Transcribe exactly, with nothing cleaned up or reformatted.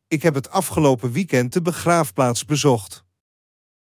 Ik heb het afgelopen weekend de begraafplaats bezocht.